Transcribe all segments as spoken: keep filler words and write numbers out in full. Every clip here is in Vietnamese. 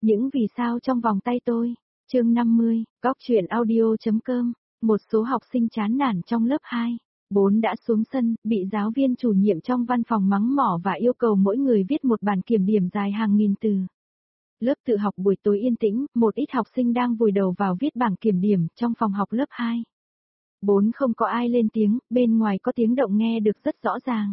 Những vì sao trong vòng tay tôi. Chương năm mươi, Góc truyện audio.com. Một số học sinh chán nản trong lớp hai, bốn đã xuống sân, bị giáo viên chủ nhiệm trong văn phòng mắng mỏ và yêu cầu mỗi người viết một bản kiểm điểm dài hàng nghìn từ. Lớp tự học buổi tối yên tĩnh, một ít học sinh đang vùi đầu vào viết bảng kiểm điểm trong phòng học lớp hai. Bốn không có ai lên tiếng, bên ngoài có tiếng động nghe được rất rõ ràng.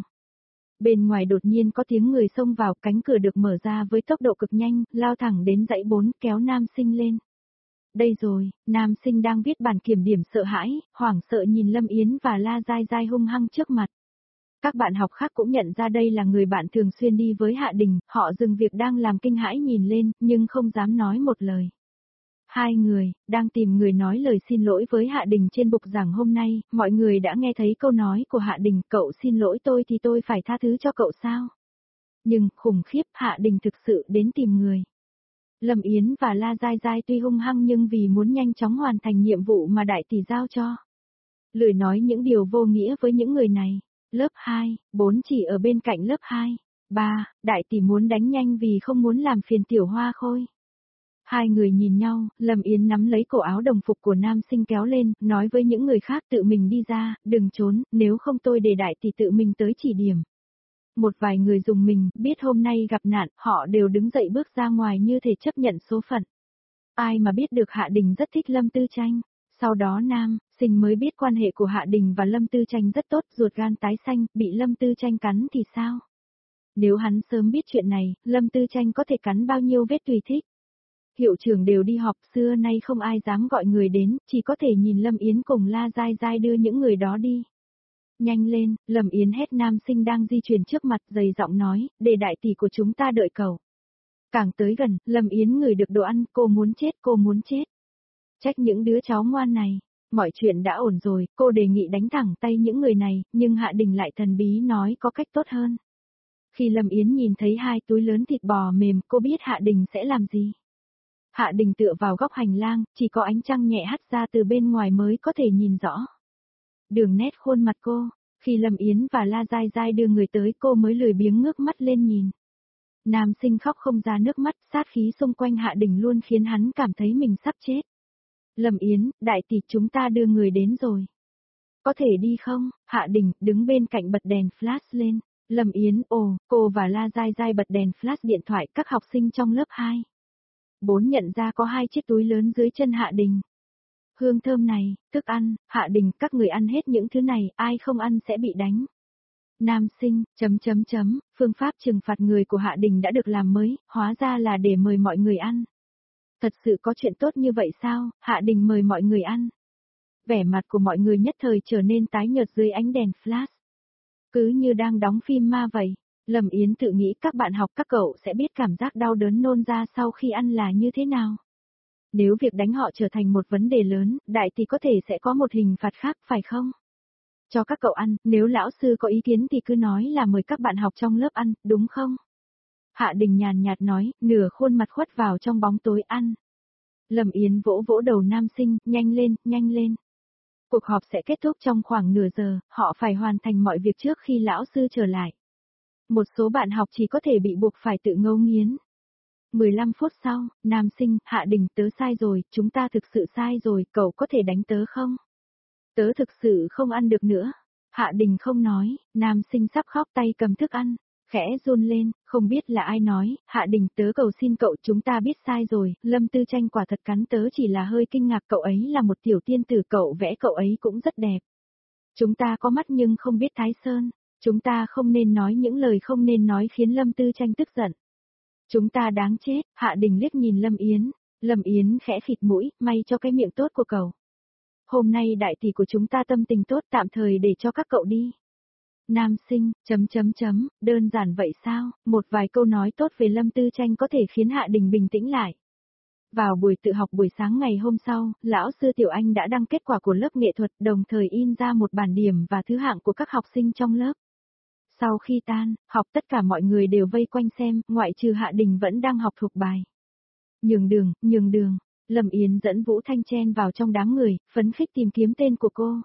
Bên ngoài đột nhiên có tiếng người xông vào, cánh cửa được mở ra với tốc độ cực nhanh, lao thẳng đến dãy bốn, kéo nam sinh lên. Đây rồi, nam sinh đang viết bản kiểm điểm sợ hãi, hoảng sợ nhìn Lâm Yến và La Giai Giai hung hăng trước mặt. Các bạn học khác cũng nhận ra đây là người bạn thường xuyên đi với Hạ Đình, họ dừng việc đang làm kinh hãi nhìn lên, nhưng không dám nói một lời. Hai người, đang tìm người nói lời xin lỗi với Hạ Đình trên bục giảng hôm nay, mọi người đã nghe thấy câu nói của Hạ Đình, cậu xin lỗi tôi thì tôi phải tha thứ cho cậu sao? Nhưng, khủng khiếp, Hạ Đình thực sự đến tìm người. Lâm Yến và La Giai Giai tuy hung hăng nhưng vì muốn nhanh chóng hoàn thành nhiệm vụ mà đại tỷ giao cho. Lười nói những điều vô nghĩa với những người này. Lớp hai, bốn chỉ ở bên cạnh lớp hai, ba, đại tỷ muốn đánh nhanh vì không muốn làm phiền Tiểu Hoa Khôi. Hai người nhìn nhau, Lâm Yến nắm lấy cổ áo đồng phục của nam sinh kéo lên, nói với những người khác tự mình đi ra, đừng trốn, nếu không tôi để đại tỷ tự mình tới chỉ điểm. Một vài người dùng mình, biết hôm nay gặp nạn, họ đều đứng dậy bước ra ngoài như thể chấp nhận số phận. Ai mà biết được Hạ Đình rất thích Lâm Tư Tranh. Sau đó nam, sinh mới biết quan hệ của Hạ Đình và Lâm Tư Tranh rất tốt, ruột gan tái xanh, bị Lâm Tư Tranh cắn thì sao? Nếu hắn sớm biết chuyện này, Lâm Tư Tranh có thể cắn bao nhiêu vết tùy thích. Hiệu trưởng đều đi họp, xưa nay không ai dám gọi người đến, chỉ có thể nhìn Lâm Yến cùng La Giai Giai đưa những người đó đi. Nhanh lên, Lâm Yến hét nam sinh đang di chuyển trước mặt, dày giọng nói, để đại tỷ của chúng ta đợi cậu. Càng tới gần, Lâm Yến ngửi được đồ ăn, cô muốn chết, cô muốn chết. Trách những đứa cháu ngoan này, mọi chuyện đã ổn rồi, cô đề nghị đánh thẳng tay những người này, nhưng Hạ Đình lại thần bí nói có cách tốt hơn. Khi Lâm Yến nhìn thấy hai túi lớn thịt bò mềm, cô biết Hạ Đình sẽ làm gì. Hạ Đình tựa vào góc hành lang, chỉ có ánh trăng nhẹ hắt ra từ bên ngoài mới có thể nhìn rõ. Đường nét khuôn mặt cô, khi Lâm Yến và La Giai Giai đưa người tới cô mới lười biếng ngước mắt lên nhìn. Nam sinh khóc không ra nước mắt, sát khí xung quanh Hạ Đình luôn khiến hắn cảm thấy mình sắp chết. Lâm Yến, đại tỷ chúng ta đưa người đến rồi. Có thể đi không? Hạ Đình, đứng bên cạnh bật đèn flash lên. Lâm Yến, ồ, cô và La Giai Giai bật đèn flash điện thoại các học sinh trong lớp hai. Bốn nhận ra có hai chiếc túi lớn dưới chân Hạ Đình. Hương thơm này, thức ăn, Hạ Đình, các người ăn hết những thứ này, ai không ăn sẽ bị đánh. Nam sinh, chấm chấm chấm, phương pháp trừng phạt người của Hạ Đình đã được làm mới, hóa ra là để mời mọi người ăn. Thật sự có chuyện tốt như vậy sao? Hạ Đình mời mọi người ăn. Vẻ mặt của mọi người nhất thời trở nên tái nhợt dưới ánh đèn flash. Cứ như đang đóng phim ma vậy. Lâm Yến tự nghĩ các bạn học các cậu sẽ biết cảm giác đau đớn nôn ra sau khi ăn là như thế nào. Nếu việc đánh họ trở thành một vấn đề lớn, đại thì có thể sẽ có một hình phạt khác phải không? Cho các cậu ăn, nếu lão sư có ý kiến thì cứ nói là mời các bạn học trong lớp ăn, đúng không? Hạ Đình nhàn nhạt nói, nửa khuôn mặt khuất vào trong bóng tối ăn. Lâm Yến vỗ vỗ đầu nam sinh, nhanh lên, nhanh lên. Cuộc họp sẽ kết thúc trong khoảng nửa giờ, họ phải hoàn thành mọi việc trước khi lão sư trở lại. Một số bạn học chỉ có thể bị buộc phải tự ngấu nghiến. mười lăm phút sau, nam sinh, Hạ Đình, tớ sai rồi, chúng ta thực sự sai rồi, cậu có thể đánh tớ không? Tớ thực sự không ăn được nữa. Hạ Đình không nói, nam sinh sắp khóc tay cầm thức ăn, khẽ run lên, không biết là ai nói, Hạ Đình tớ cầu xin cậu chúng ta biết sai rồi, Lâm Tư Tranh quả thật cắn tớ chỉ là hơi kinh ngạc cậu ấy là một tiểu tiên tử cậu vẽ cậu ấy cũng rất đẹp. Chúng ta có mắt nhưng không biết Thái Sơn, chúng ta không nên nói những lời không nên nói khiến Lâm Tư Tranh tức giận. Chúng ta đáng chết, Hạ Đình liếc nhìn Lâm Yến, Lâm Yến khẽ khịt mũi, may cho cái miệng tốt của cậu. Hôm nay đại tỷ của chúng ta tâm tình tốt tạm thời để cho các cậu đi. Nam sinh, chấm chấm chấm, đơn giản vậy sao, một vài câu nói tốt về Lâm Tư Tranh có thể khiến Hạ Đình bình tĩnh lại. Vào buổi tự học buổi sáng ngày hôm sau, lão sư Tiểu Anh đã đăng kết quả của lớp nghệ thuật đồng thời in ra một bản điểm và thứ hạng của các học sinh trong lớp. Sau khi tan, học tất cả mọi người đều vây quanh xem, ngoại trừ Hạ Đình vẫn đang học thuộc bài. Nhường đường, nhường đường, Lâm Yến dẫn Vũ Thanh chen vào trong đám người, phấn khích tìm kiếm tên của cô.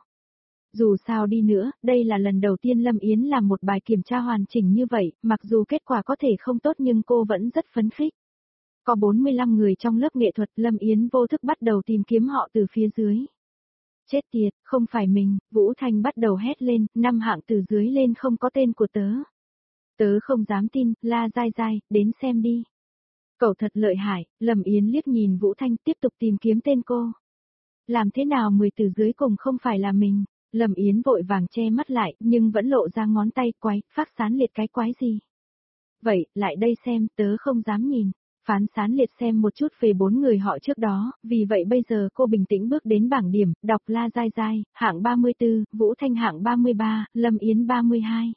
Dù sao đi nữa, đây là lần đầu tiên Lâm Yến làm một bài kiểm tra hoàn chỉnh như vậy, mặc dù kết quả có thể không tốt nhưng cô vẫn rất phấn khích. Có bốn mươi lăm người trong lớp nghệ thuật, Lâm Yến vô thức bắt đầu tìm kiếm họ từ phía dưới. Chết tiệt, không phải mình, Vũ Thanh bắt đầu hét lên, năm hạng từ dưới lên không có tên của tớ. Tớ không dám tin, La Giai Giai, đến xem đi. Cậu thật lợi hại, Lâm Yến liếc nhìn Vũ Thanh tiếp tục tìm kiếm tên cô. Làm thế nào mười từ dưới cùng không phải là mình? Lâm Yến vội vàng che mắt lại, nhưng vẫn lộ ra ngón tay quái, phát sán liệt cái quái gì? Vậy, lại đây xem, tớ không dám nhìn. Phán sán liệt xem một chút về bốn người họ trước đó, vì vậy bây giờ cô bình tĩnh bước đến bảng điểm, đọc La Giai Giai, hạng ba mươi tư, Vũ Thanh hạng ba mươi ba, Lâm Yến ba mươi hai.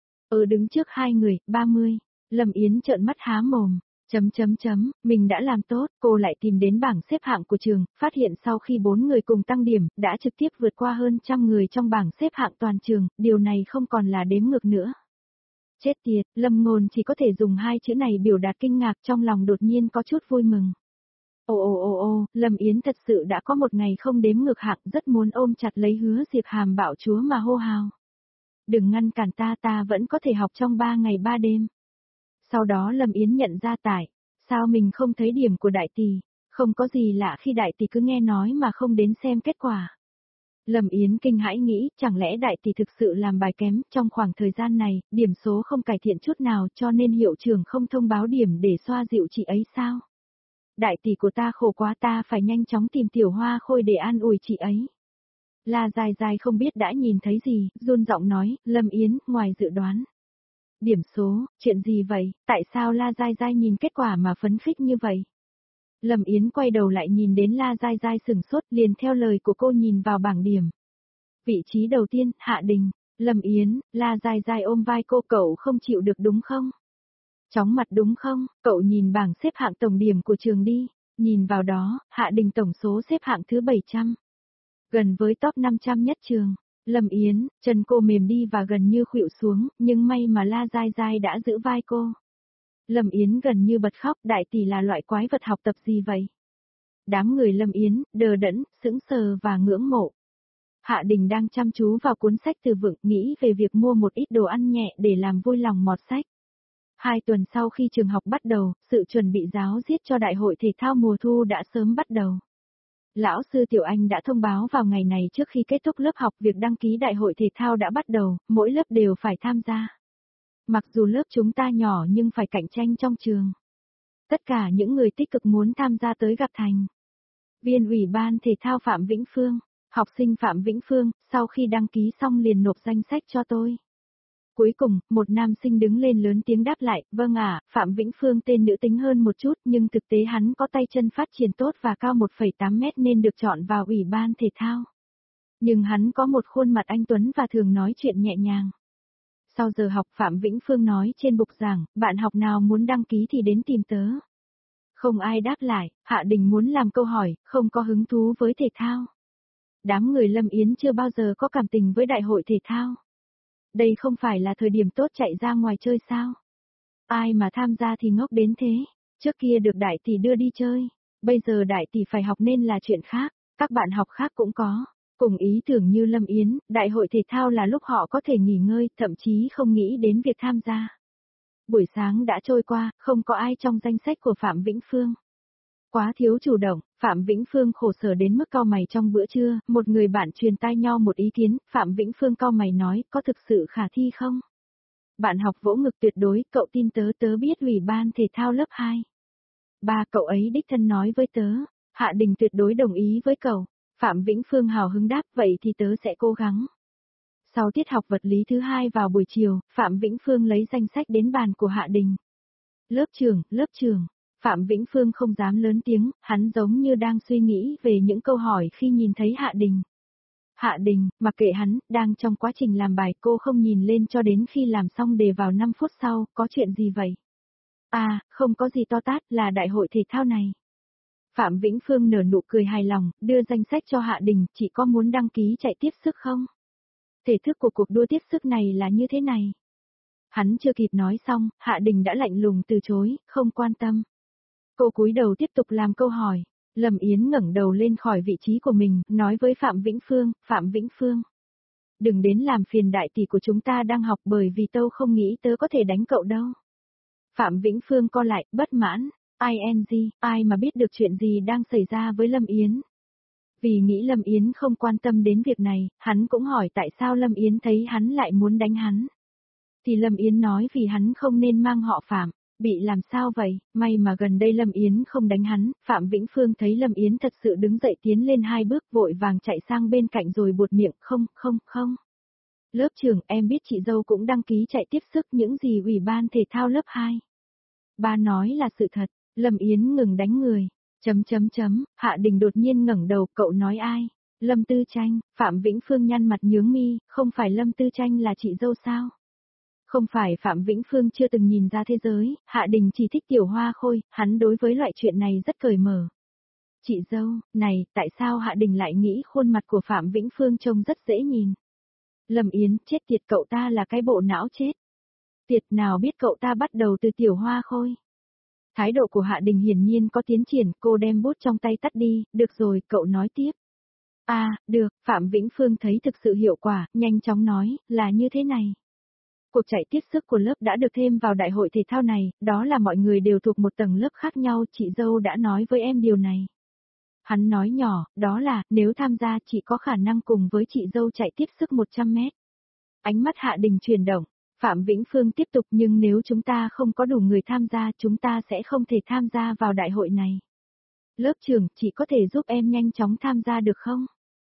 Ở đứng trước hai người, ba mươi, Lâm Yến trợn mắt há mồm. Chấm chấm chấm, mình đã làm tốt, cô lại tìm đến bảng xếp hạng của trường, phát hiện sau khi bốn người cùng tăng điểm, đã trực tiếp vượt qua hơn trăm người trong bảng xếp hạng toàn trường, điều này không còn là đếm ngược nữa. Chết tiệt, Lâm Ngôn chỉ có thể dùng hai chữ này biểu đạt kinh ngạc, trong lòng đột nhiên có chút vui mừng. Ồ ồ ồ ồ, Lâm Yến thật sự đã có một ngày không đếm ngược hạng, rất muốn ôm chặt lấy Hứa Diệp Hàm bạo chúa mà hô hào. Đừng ngăn cản ta, ta vẫn có thể học trong ba ngày ba đêm. Sau đó Lâm Yến nhận ra tại, sao mình không thấy điểm của đại tỷ, không có gì lạ khi đại tỷ cứ nghe nói mà không đến xem kết quả. Lâm Yến kinh hãi nghĩ, chẳng lẽ đại tỷ thực sự làm bài kém, trong khoảng thời gian này, điểm số không cải thiện chút nào cho nên hiệu trưởng không thông báo điểm để xoa dịu chị ấy sao? Đại tỷ của ta khổ quá, ta phải nhanh chóng tìm Tiểu Hoa Khôi để an ủi chị ấy. La Dài Dài không biết đã nhìn thấy gì, run giọng nói, Lâm Yến, ngoài dự đoán. Điểm số, chuyện gì vậy, tại sao La Giai Giai nhìn kết quả mà phấn khích như vậy? Lâm Yến quay đầu lại nhìn đến La Giai Giai sừng sốt, liền theo lời của cô nhìn vào bảng điểm. Vị trí đầu tiên, Hạ Đình. Lâm Yến, La Giai Giai ôm vai cô, cậu không chịu được đúng không? Chóng mặt đúng không? Cậu nhìn bảng xếp hạng tổng điểm của trường đi. Nhìn vào đó, Hạ Đình tổng số xếp hạng thứ bảy trăm. Gần với top năm trăm nhất trường. Lâm Yến, chân cô mềm đi và gần như khuỵu xuống, nhưng may mà La Giai Giai đã giữ vai cô. Lâm Yến gần như bật khóc, đại tỷ là loại quái vật học tập gì vậy? Đám người Lâm Yến, đờ đẫn, sững sờ và ngưỡng mộ. Hạ Đình đang chăm chú vào cuốn sách từ vựng, nghĩ về việc mua một ít đồ ăn nhẹ để làm vui lòng mọt sách. Hai tuần sau khi trường học bắt đầu, sự chuẩn bị giáo diết cho đại hội thể thao mùa thu đã sớm bắt đầu. Lão sư Tiểu Anh đã thông báo vào ngày này trước khi kết thúc lớp học việc đăng ký đại hội thể thao đã bắt đầu, mỗi lớp đều phải tham gia. Mặc dù lớp chúng ta nhỏ nhưng phải cạnh tranh trong trường. Tất cả những người tích cực muốn tham gia tới gặp thành viên ủy ban thể thao Phạm Vĩnh Phương, học sinh Phạm Vĩnh Phương, sau khi đăng ký xong liền nộp danh sách cho tôi. Cuối cùng, một nam sinh đứng lên lớn tiếng đáp lại, vâng ạ, Phạm Vĩnh Phương tên nữ tính hơn một chút nhưng thực tế hắn có tay chân phát triển tốt và cao một phẩy tám mét nên được chọn vào ủy ban thể thao. Nhưng hắn có một khuôn mặt anh tuấn và thường nói chuyện nhẹ nhàng. Sau giờ học Phạm Vĩnh Phương nói trên bục giảng, bạn học nào muốn đăng ký thì đến tìm tớ. Không ai đáp lại, Hạ Đình muốn làm câu hỏi, không có hứng thú với thể thao. Đám người Lâm Yến chưa bao giờ có cảm tình với đại hội thể thao. Đây không phải là thời điểm tốt chạy ra ngoài chơi sao? Ai mà tham gia thì ngốc đến thế, trước kia được đại tỷ đưa đi chơi, bây giờ đại tỷ phải học nên là chuyện khác, các bạn học khác cũng có. Cùng ý tưởng như Lâm Yến, đại hội thể thao là lúc họ có thể nghỉ ngơi, thậm chí không nghĩ đến việc tham gia. Buổi sáng đã trôi qua, không có ai trong danh sách của Phạm Vĩnh Phương. Quá thiếu chủ động, Phạm Vĩnh Phương khổ sở đến mức cau mày trong bữa trưa, một người bạn truyền tai nhau một ý kiến, Phạm Vĩnh Phương cau mày nói, có thực sự khả thi không? Bạn học vỗ ngực tuyệt đối, cậu tin tớ tớ biết ủy ban thể thao lớp hai. Ba cậu ấy đích thân nói với tớ, Hạ Đình tuyệt đối đồng ý với cậu. Phạm Vĩnh Phương hào hứng đáp vậy thì tớ sẽ cố gắng. Sau tiết học vật lý thứ hai vào buổi chiều, Phạm Vĩnh Phương lấy danh sách đến bàn của Hạ Đình. Lớp trưởng, lớp trưởng. Phạm Vĩnh Phương không dám lớn tiếng, hắn giống như đang suy nghĩ về những câu hỏi khi nhìn thấy Hạ Đình. Hạ Đình, mặc kệ hắn, đang trong quá trình làm bài cô không nhìn lên cho đến khi làm xong đề vào năm phút sau, có chuyện gì vậy? À, không có gì to tát, là đại hội thể thao này. Phạm Vĩnh Phương nở nụ cười hài lòng, đưa danh sách cho Hạ Đình, chị có muốn đăng ký chạy tiếp sức không? Thể thức của cuộc đua tiếp sức này là như thế này. Hắn chưa kịp nói xong, Hạ Đình đã lạnh lùng từ chối, không quan tâm. Cô cúi đầu tiếp tục làm câu hỏi. Lâm Yến ngẩng đầu lên khỏi vị trí của mình, nói với Phạm Vĩnh Phương, Phạm Vĩnh Phương. Đừng đến làm phiền đại tỷ của chúng ta đang học bởi vì tớ không nghĩ tớ có thể đánh cậu đâu. Phạm Vĩnh Phương co lại, bất mãn. i en giê, ai mà biết được chuyện gì đang xảy ra với Lâm Yến. Vì nghĩ Lâm Yến không quan tâm đến việc này, hắn cũng hỏi tại sao Lâm Yến thấy hắn lại muốn đánh hắn. Thì Lâm Yến nói vì hắn không nên mang họ Phạm. Bị làm sao vậy, may mà gần đây Lâm Yến không đánh hắn, Phạm Vĩnh Phương thấy Lâm Yến thật sự đứng dậy tiến lên hai bước vội vàng chạy sang bên cạnh rồi buột miệng, không, không, không. Lớp trưởng, em biết chị dâu cũng đăng ký chạy tiếp sức những gì ủy ban thể thao lớp hai. Ba nói là sự thật, Lâm Yến ngừng đánh người, chấm chấm chấm, Hạ Đình đột nhiên ngẩng đầu, cậu nói ai? Lâm Tư Tranh, Phạm Vĩnh Phương nhăn mặt nhướng mi, không phải Lâm Tư Tranh là chị dâu sao? Không phải Phạm Vĩnh Phương chưa từng nhìn ra thế giới, Hạ Đình chỉ thích Tiểu Hoa Khôi, hắn đối với loại chuyện này rất cởi mở. Chị dâu, này, tại sao Hạ Đình lại nghĩ khuôn mặt của Phạm Vĩnh Phương trông rất dễ nhìn? Lâm Yến, chết tiệt, cậu ta là cái bộ não chết. Tiệt nào biết cậu ta bắt đầu từ Tiểu Hoa Khôi. Thái độ của Hạ Đình hiển nhiên có tiến triển, cô đem bút trong tay tắt đi, được rồi, cậu nói tiếp. À, được, Phạm Vĩnh Phương thấy thực sự hiệu quả, nhanh chóng nói, là như thế này. Cuộc chạy tiếp sức của lớp đã được thêm vào đại hội thể thao này, đó là mọi người đều thuộc một tầng lớp khác nhau, chị dâu đã nói với em điều này. Hắn nói nhỏ, đó là, nếu tham gia chị có khả năng cùng với chị dâu chạy tiếp sức một trăm mét. Ánh mắt Hạ Đình chuyển động, Phạm Vĩnh Phương tiếp tục, nhưng nếu chúng ta không có đủ người tham gia chúng ta sẽ không thể tham gia vào đại hội này. Lớp trưởng, chị có thể giúp em nhanh chóng tham gia được không?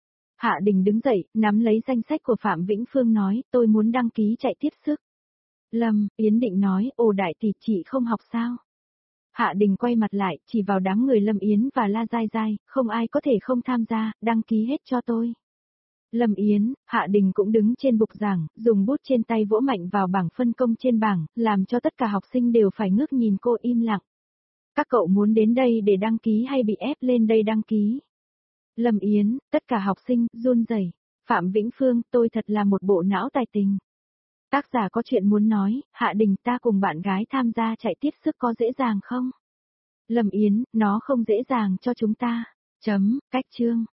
Hạ Đình đứng dậy, nắm lấy danh sách của Phạm Vĩnh Phương nói, tôi muốn đăng ký chạy tiếp sức. Lâm, Yến định nói, ồ đại tỷ, chị không học sao? Hạ Đình quay mặt lại, chỉ vào đám người Lâm Yến và La Giai Giai, không ai có thể không tham gia, đăng ký hết cho tôi. Lâm Yến, Hạ Đình cũng đứng trên bục giảng, dùng bút trên tay vỗ mạnh vào bảng phân công trên bảng, làm cho tất cả học sinh đều phải ngước nhìn cô im lặng. Các cậu muốn đến đây để đăng ký hay bị ép lên đây đăng ký? Lâm Yến, tất cả học sinh, run rẩy. Phạm Vĩnh Phương, tôi thật là một bộ não tài tình. Tác giả có chuyện muốn nói, Hạ Đình, ta cùng bạn gái tham gia chạy tiếp sức có dễ dàng không? Lâm Yến, nó không dễ dàng cho chúng ta. Chấm, cách chương.